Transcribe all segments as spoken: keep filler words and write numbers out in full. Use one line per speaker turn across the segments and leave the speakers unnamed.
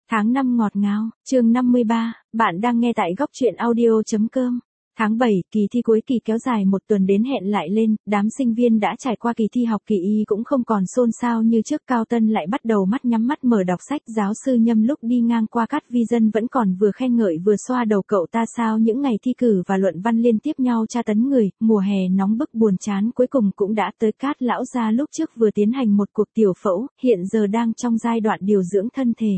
Tháng năm ngọt ngào, chương năm mươi ba, bạn đang nghe tại góc truyện audio.com. Tháng bảy, kỳ thi cuối kỳ kéo dài một tuần đến hẹn lại lên, đám sinh viên đã trải qua kỳ thi học kỳ y cũng không còn xôn xao như trước. Cao Tân lại bắt đầu mắt nhắm mắt mở đọc sách. Giáo sư Nhâm lúc đi ngang qua Cát Vi Dân vẫn còn vừa khen ngợi vừa xoa đầu cậu ta. Sao những ngày thi cử và luận văn liên tiếp nhau tra tấn người, mùa hè nóng bức buồn chán cuối cùng cũng đã tới. Cát lão gia lúc trước vừa tiến hành một cuộc tiểu phẫu, hiện giờ đang trong giai đoạn điều dưỡng thân thể.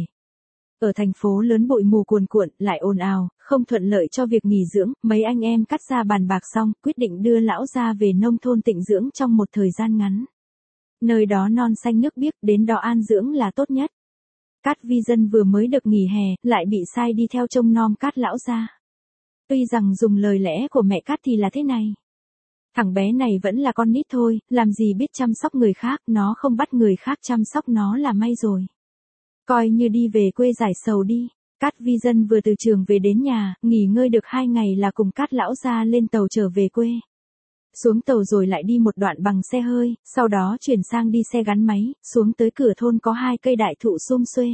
Ở thành phố lớn bụi mù cuồn cuộn, lại ồn ào, không thuận lợi cho việc nghỉ dưỡng, mấy anh em Cát gia bàn bạc xong, quyết định đưa lão gia về nông thôn tịnh dưỡng trong một thời gian ngắn. Nơi đó non xanh nước biếc, đến đó an dưỡng là tốt nhất. Cát Vi Dân vừa mới được nghỉ hè, lại bị sai đi theo trông nom Cát lão gia. Tuy rằng dùng lời lẽ của mẹ Cát thì là thế này. Thằng bé này vẫn là con nít thôi, làm gì biết chăm sóc người khác, nó không bắt người khác chăm sóc nó là may rồi. Coi như đi về quê giải sầu đi. Cát Vi Dân vừa từ trường về đến nhà, nghỉ ngơi được hai ngày là cùng Cát lão gia lên tàu trở về quê. Xuống tàu rồi lại đi một đoạn bằng xe hơi, sau đó chuyển sang đi xe gắn máy, xuống tới cửa thôn có hai cây đại thụ sum xuê.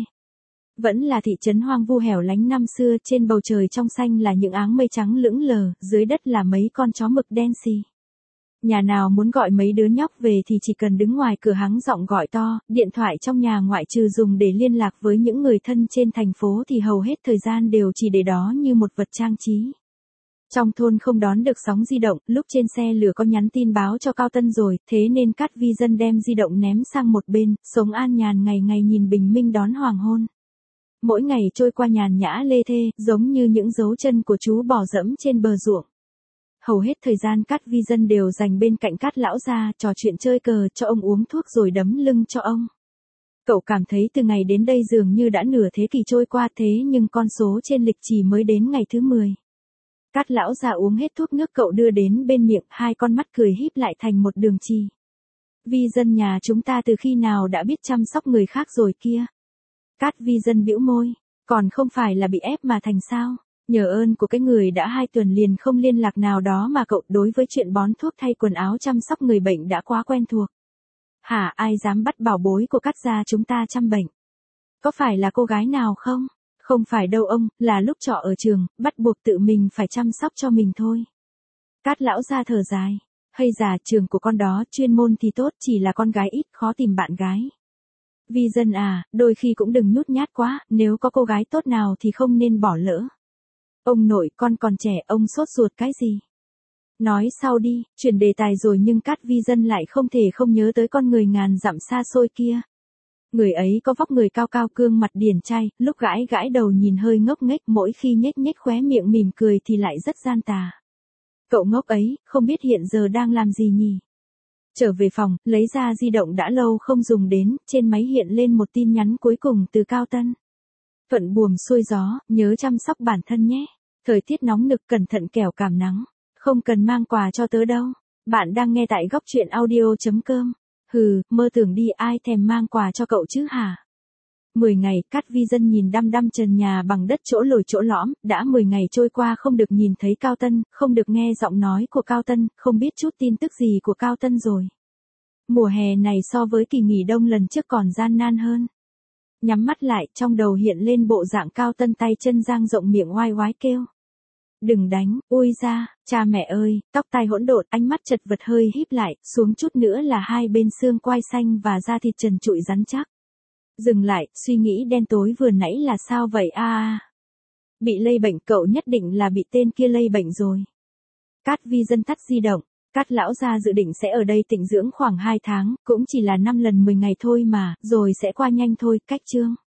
Vẫn là thị trấn hoang vu hẻo lánh năm xưa, trên bầu trời trong xanh là những áng mây trắng lững lờ, dưới đất là mấy con chó mực đen xì. Nhà nào muốn gọi mấy đứa nhóc về thì chỉ cần đứng ngoài cửa hắng giọng gọi to, điện thoại trong nhà ngoại trừ dùng để liên lạc với những người thân trên thành phố thì hầu hết thời gian đều chỉ để đó như một vật trang trí. Trong thôn không đón được sóng di động, lúc trên xe lửa có nhắn tin báo cho Cao Tân rồi, thế nên Cát Vi Dân đem di động ném sang một bên, sống an nhàn ngày ngày nhìn bình minh đón hoàng hôn. Mỗi ngày trôi qua nhàn nhã lê thê, giống như những dấu chân của chú bò dẫm trên bờ ruộng. Hầu hết thời gian Cát Vi Dân đều dành bên cạnh Cát lão gia, trò chuyện chơi cờ, cho ông uống thuốc rồi đấm lưng cho ông. Cậu cảm thấy từ ngày đến đây dường như đã nửa thế kỷ trôi qua, thế nhưng con số trên lịch chỉ mới đến ngày thứ mười. Cát lão gia uống hết thuốc, nước cậu đưa đến bên miệng, hai con mắt cười híp lại thành một đường chì. Vi Dân nhà chúng ta từ khi nào đã biết chăm sóc người khác rồi kia. Cát Vi Dân bĩu môi, còn không phải là bị ép mà thành sao? Nhờ ơn của cái người đã hai tuần liền không liên lạc nào đó mà cậu đối với chuyện bón thuốc thay quần áo chăm sóc người bệnh đã quá quen thuộc. Hả, ai dám bắt bảo bối của Cát gia chúng ta chăm bệnh? Có phải là cô gái nào không? Không phải đâu ông, là lúc trọ ở trường, bắt buộc tự mình phải chăm sóc cho mình thôi. Cát lão gia thở dài. Hay già, trường của con đó chuyên môn thì tốt, chỉ là con gái ít khó tìm bạn gái. Vi Dân à, đôi khi cũng đừng nhút nhát quá, nếu có cô gái tốt nào thì không nên bỏ lỡ. Ông nội, con còn trẻ, ông sốt ruột cái gì? Nói sau đi, chuyển đề tài rồi nhưng Cát Vi Dân lại không thể không nhớ tới con người ngàn dặm xa xôi kia. Người ấy có vóc người cao cao, gương mặt điển trai, lúc gãi gãi đầu nhìn hơi ngốc nghếch, mỗi khi nhếch nhếch khóe miệng mỉm cười thì lại rất gian tà. Cậu ngốc ấy, không biết hiện giờ đang làm gì nhỉ? Trở về phòng, lấy ra di động đã lâu không dùng đến, trên máy hiện lên một tin nhắn cuối cùng từ Cao Tân. Thuận buồm xuôi gió, nhớ chăm sóc bản thân nhé. Thời tiết nóng nực, cẩn thận kẻo cảm nắng. Không cần mang quà cho tớ đâu. Bạn đang nghe tại góc truyện audio.com. Hừ, mơ tưởng đi, ai thèm mang quà cho cậu chứ hả? Mười ngày, Cát Vi Dân nhìn đăm đăm trần nhà bằng đất chỗ lồi chỗ lõm, đã mười ngày trôi qua không được nhìn thấy Cao Tân, không được nghe giọng nói của Cao Tân, không biết chút tin tức gì của Cao Tân rồi. Mùa hè này so với kỳ nghỉ đông lần trước còn gian nan hơn. Nhắm mắt lại, trong đầu hiện lên bộ dạng Cao Tân tay chân dang rộng miệng oai oái kêu. Đừng đánh, ui ra, cha mẹ ơi, tóc tai hỗn độn, ánh mắt chật vật hơi híp lại, xuống chút nữa là hai bên xương quai xanh và da thịt trần trụi rắn chắc. Dừng lại, suy nghĩ đen tối vừa nãy là sao vậy a à, bị lây bệnh, cậu nhất định là bị tên kia lây bệnh rồi. Cát Vi Dân tắt di động. Cát lão gia dự định sẽ ở đây tịnh dưỡng khoảng hai tháng, cũng chỉ là năm lần mười ngày thôi mà, rồi sẽ qua nhanh thôi. Cách chương